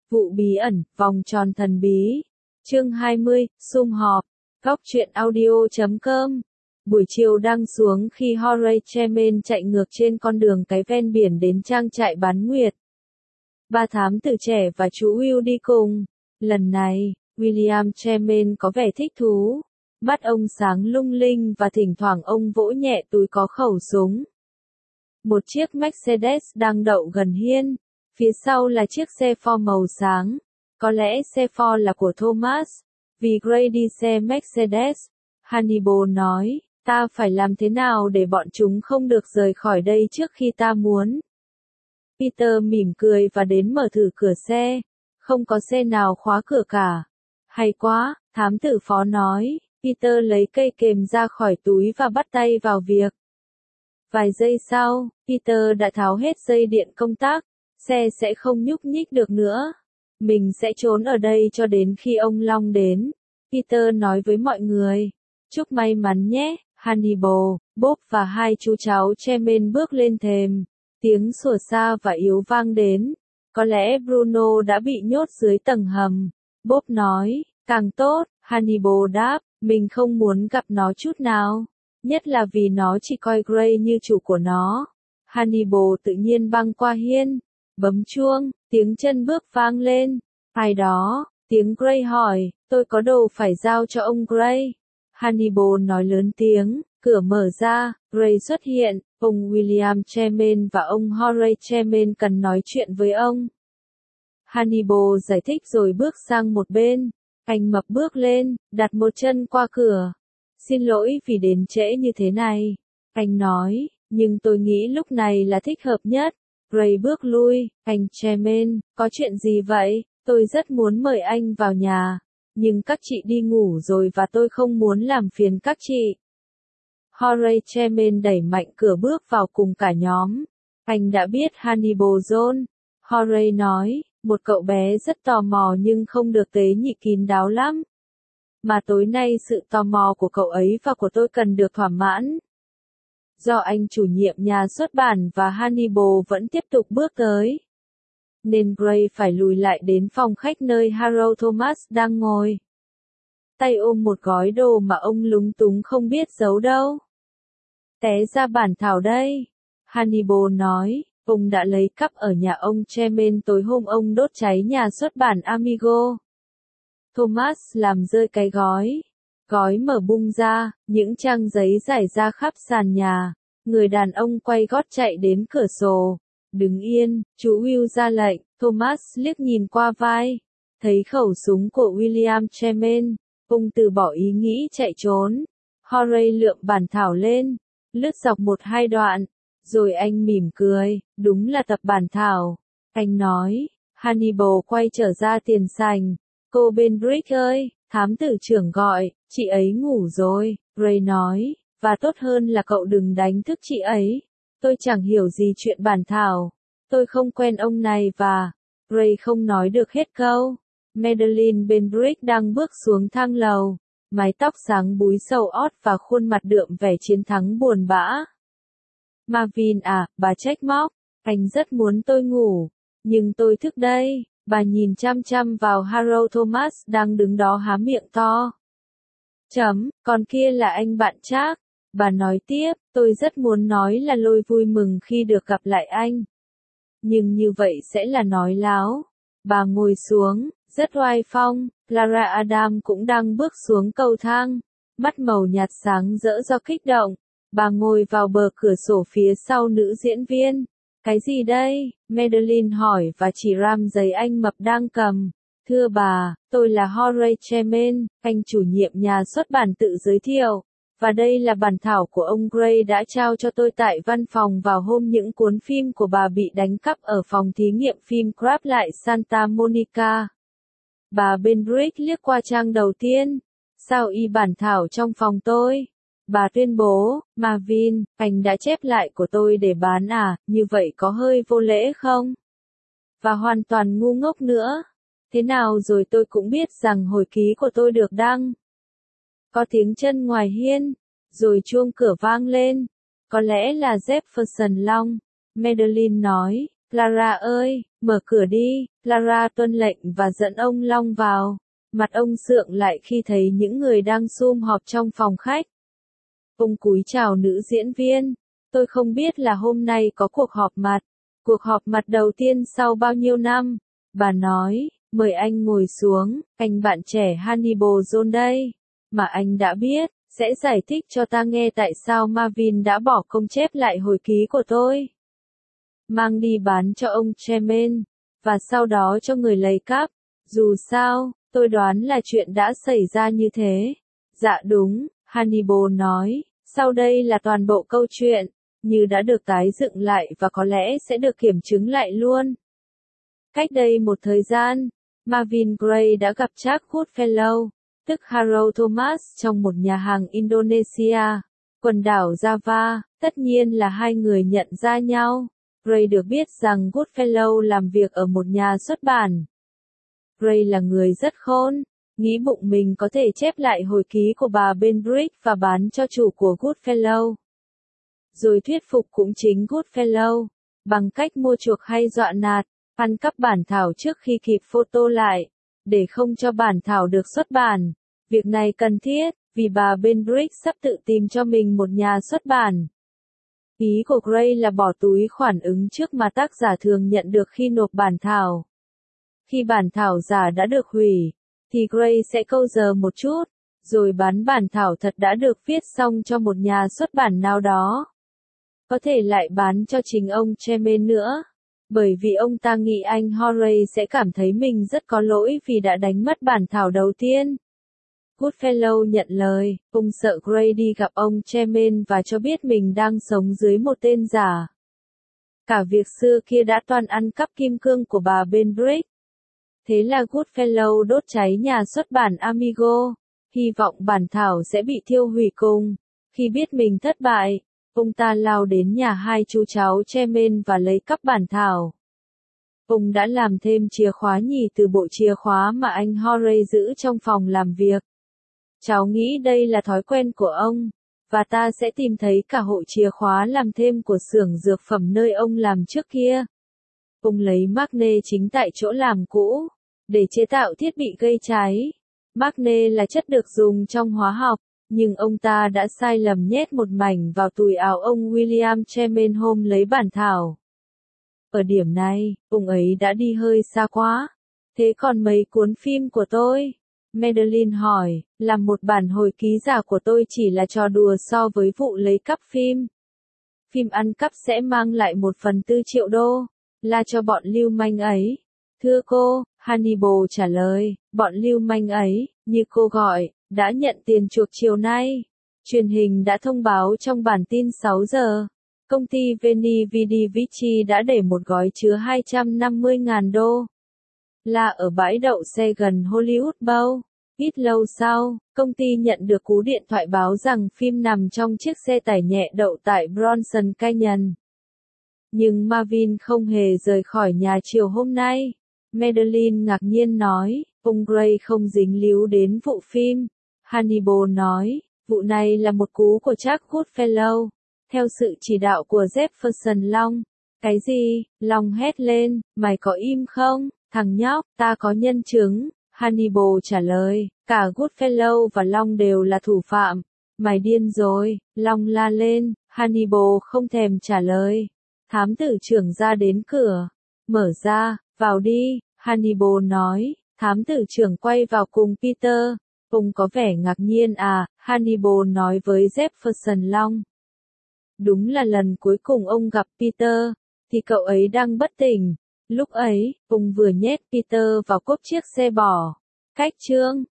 Vụ bí ẩn, vòng tròn thần bí. Chương 20, sum họp. Góc truyện audio.com. Buổi chiều đang xuống khi Horace Chemin chạy ngược trên con đường cái ven biển đến trang trại bán nguyệt. Ba thám tử trẻ và chú Will đi cùng. Lần này, William Chemin có vẻ thích thú. Mắt ông sáng lung linh và thỉnh thoảng ông vỗ nhẹ túi có khẩu súng. Một chiếc Mercedes đang đậu gần hiên. Phía sau là chiếc xe Ford màu sáng. Có lẽ xe Ford là của Thomas. Vì Gray đi xe Mercedes. Hannibal nói, ta phải làm thế nào để bọn chúng không được rời khỏi đây trước khi ta muốn. Peter mỉm cười và đến mở thử cửa xe. Không có xe nào khóa cửa cả. Hay quá, thám tử phó nói. Peter lấy cây kềm ra khỏi túi và bắt tay vào việc. Vài giây sau, Peter đã tháo hết dây điện công tắc. Xe sẽ không nhúc nhích được nữa. Mình sẽ trốn ở đây cho đến khi ông Long đến. Peter nói với mọi người. Chúc may mắn nhé, Hannibal, Bob và hai chú cháu Chemin bước lên thềm. Tiếng sủa xa và yếu vang đến. Có lẽ Bruno đã bị nhốt dưới tầng hầm. Bob nói, càng tốt, Hannibal đáp, mình không muốn gặp nó chút nào. Nhất là vì nó chỉ coi Gray như chủ của nó. Hannibal tự nhiên băng qua hiên. Bấm chuông, tiếng chân bước vang lên. Ai đó, tiếng Gray hỏi, tôi có đồ phải giao cho ông Gray. Hannibal nói lớn tiếng, cửa mở ra, Gray xuất hiện, ông William Chemin và ông Horace Chemin cần nói chuyện với ông. Hannibal giải thích rồi bước sang một bên. Anh mập bước lên, đặt một chân qua cửa. Xin lỗi vì đến trễ như thế này. Anh nói, nhưng tôi nghĩ lúc này là thích hợp nhất. Gray bước lui, anh Chemin, có chuyện gì vậy? Tôi rất muốn mời anh vào nhà. Nhưng các chị đi ngủ rồi và tôi không muốn làm phiền các chị. Horace Chemin đẩy mạnh cửa bước vào cùng cả nhóm. Anh đã biết Hannibal John. Horace nói, một cậu bé rất tò mò nhưng không được tế nhị kín đáo lắm. Mà tối nay sự tò mò của cậu ấy và của tôi cần được thỏa mãn. Do anh chủ nhiệm nhà xuất bản và Hannibal vẫn tiếp tục bước tới. Nên Gray phải lùi lại đến phòng khách nơi Harold Thomas đang ngồi. Tay ôm một gói đồ mà ông lúng túng không biết giấu đâu. Té ra bản thảo đây. Hannibal nói, ông đã lấy cắp ở nhà ông Chemin tối hôm ông đốt cháy nhà xuất bản Amigo. Thomas làm rơi cái gói. Gói mở bung ra, những trang giấy rải ra khắp sàn nhà. Người đàn ông quay gót chạy đến cửa sổ. Đứng yên, chú Will ra lệnh. Thomas liếc nhìn qua vai. Thấy khẩu súng của William Chemin. Ông từ bỏ ý nghĩ chạy trốn. Horace lượm bản thảo lên. Lướt dọc một hai đoạn. Rồi anh mỉm cười. Đúng là tập bản thảo. Anh nói. Hannibal quay trở ra tiền sảnh. Cô Benbrick ơi, thám tử trưởng gọi, chị ấy ngủ rồi, Gray nói, và tốt hơn là cậu đừng đánh thức chị ấy. Tôi chẳng hiểu gì chuyện bản thảo. Tôi không quen ông này và... Gray không nói được hết câu. Madeline Benbrick đang bước xuống thang lầu. Mái tóc sáng búi sầu ót và khuôn mặt đượm vẻ chiến thắng buồn bã. Marvin à, bà trách móc. Anh rất muốn tôi ngủ. Nhưng tôi thức đây. Bà nhìn chăm chăm vào Harold Thomas đang đứng đó há miệng to. Còn kia là anh bạn Trác. Bà nói tiếp, tôi rất muốn nói là lôi vui mừng khi được gặp lại anh. Nhưng như vậy sẽ là nói láo. Bà ngồi xuống, rất oai phong, Clara Adam cũng đang bước xuống cầu thang. Mắt màu nhạt sáng rỡ do kích động. Bà ngồi vào bờ cửa sổ phía sau nữ diễn viên. Cái gì đây? Madeline hỏi và chỉ ram giấy anh mập đang cầm. Thưa bà, tôi là Horace Chemin, anh chủ nhiệm nhà xuất bản tự giới thiệu. Và đây là bản thảo của ông Gray đã trao cho tôi tại văn phòng vào hôm những cuốn phim của bà bị đánh cắp ở phòng thí nghiệm phim Crab lại Santa Monica. Bà Benbrick liếc qua trang đầu tiên. Sao y bản thảo trong phòng tôi? Bà tuyên bố, Marvin, anh đã chép lại của tôi để bán à, như vậy có hơi vô lễ không? Và hoàn toàn ngu ngốc nữa. Thế nào rồi tôi cũng biết rằng hồi ký của tôi được đăng. Có tiếng chân ngoài hiên, rồi chuông cửa vang lên. Có lẽ là Jefferson Long. Madeline nói, Clara ơi, mở cửa đi. Clara tuân lệnh và dẫn ông Long vào. Mặt ông sượng lại khi thấy những người đang sum họp trong phòng khách. Ông cúi chào nữ diễn viên. Tôi không biết là hôm nay có cuộc họp mặt. Cuộc họp mặt đầu tiên sau bao nhiêu năm. Bà nói, mời anh ngồi xuống, anh bạn trẻ Hannibal John đây. Mà anh đã biết, sẽ giải thích cho ta nghe tại sao Marvin đã bỏ công chép lại hồi ký của tôi. Mang đi bán cho ông Tremaine, và sau đó cho người lấy cắp. Dù sao, tôi đoán là chuyện đã xảy ra như thế. Dạ đúng, Hannibal nói, sau đây là toàn bộ câu chuyện, như đã được tái dựng lại và có lẽ sẽ được kiểm chứng lại luôn. Cách đây một thời gian, Marvin Gray đã gặp Jack Goodfellow, tức Harold Thomas trong một nhà hàng Indonesia, quần đảo Java, tất nhiên là hai người nhận ra nhau. Gray được biết rằng Goodfellow làm việc ở một nhà xuất bản. Gray là người rất khôn, nghĩ bụng mình có thể chép lại hồi ký của bà Benbrick và bán cho chủ của Goodfellow. Rồi thuyết phục cũng chính Goodfellow, bằng cách mua chuộc hay dọa nạt, ăn cắp bản thảo trước khi kịp photo lại, để không cho bản thảo được xuất bản. Việc này cần thiết, vì bà Benbrick sắp tự tìm cho mình một nhà xuất bản. Ý của Gray là bỏ túi khoản ứng trước mà tác giả thường nhận được khi nộp bản thảo. Khi bản thảo giả đã được hủy, thì Gray sẽ câu giờ một chút, rồi bán bản thảo thật đã được viết xong cho một nhà xuất bản nào đó. Có thể lại bán cho chính ông Tremaine nữa, bởi vì ông ta nghĩ anh Horace sẽ cảm thấy mình rất có lỗi vì đã đánh mất bản thảo đầu tiên. Goodfellow nhận lời, ông sợ Gray đi gặp ông Tremaine và cho biết mình đang sống dưới một tên giả. Cả việc xưa kia đã toàn ăn cắp kim cương của bà Benbrick. Thế là Goodfellow đốt cháy nhà xuất bản Amigo, hy vọng bản thảo sẽ bị thiêu hủy cùng. Khi biết mình thất bại, ông ta lao đến nhà hai chú cháu Tremaine và lấy cắp bản thảo. Ông đã làm thêm chìa khóa nhì từ bộ chìa khóa mà anh Horace giữ trong phòng làm việc. Cháu nghĩ đây là thói quen của ông, và ta sẽ tìm thấy cả hộ chìa khóa làm thêm của xưởng dược phẩm nơi ông làm trước kia. Ông lấy magne chính tại chỗ làm cũ, để chế tạo thiết bị gây cháy. Magne là chất được dùng trong hóa học, nhưng ông ta đã sai lầm nhét một mảnh vào túi áo ông William Tremaine hôm lấy bản thảo. Ở điểm này, ông ấy đã đi hơi xa quá. Thế còn mấy cuốn phim của tôi? Madeline hỏi, làm một bản hồi ký giả của tôi chỉ là trò đùa so với vụ lấy cắp phim. Phim ăn cắp sẽ mang lại 1/4 triệu đô, là cho bọn lưu manh ấy. Thưa cô, Hannibal trả lời, bọn lưu manh ấy, như cô gọi, đã nhận tiền chuộc chiều nay. Truyền hình đã thông báo trong bản tin 6 giờ. Công ty Veni Vidi Vici đã để một gói chứa 250.000 đô. Là ở bãi đậu xe gần Hollywood Bowl. Ít lâu sau, công ty nhận được cú điện thoại báo rằng phim nằm trong chiếc xe tải nhẹ đậu tại Bronson Canyon. Nhưng Marvin không hề rời khỏi nhà chiều hôm nay. Madeline ngạc nhiên nói, ông Gray không dính líu đến vụ phim. Hannibal nói, vụ này là một cú của Jack Goodfellow, theo sự chỉ đạo của Jefferson Long. Cái gì? Long hét lên, mày có im không, thằng nhóc, ta có nhân chứng. Hannibal trả lời, cả Goodfellow và Long đều là thủ phạm. Mày điên rồi, Long la lên, Hannibal không thèm trả lời. Thám tử trưởng ra đến cửa. Mở ra, vào đi, Hannibal nói. Thám tử trưởng quay vào cùng Peter. Ông có vẻ ngạc nhiên à, Hannibal nói với Jefferson Long. Đúng là lần cuối cùng ông gặp Peter, thì cậu ấy đang bất tỉnh. Lúc ấy, ông vừa nhét Peter vào cốp chiếc xe bò. Cách chương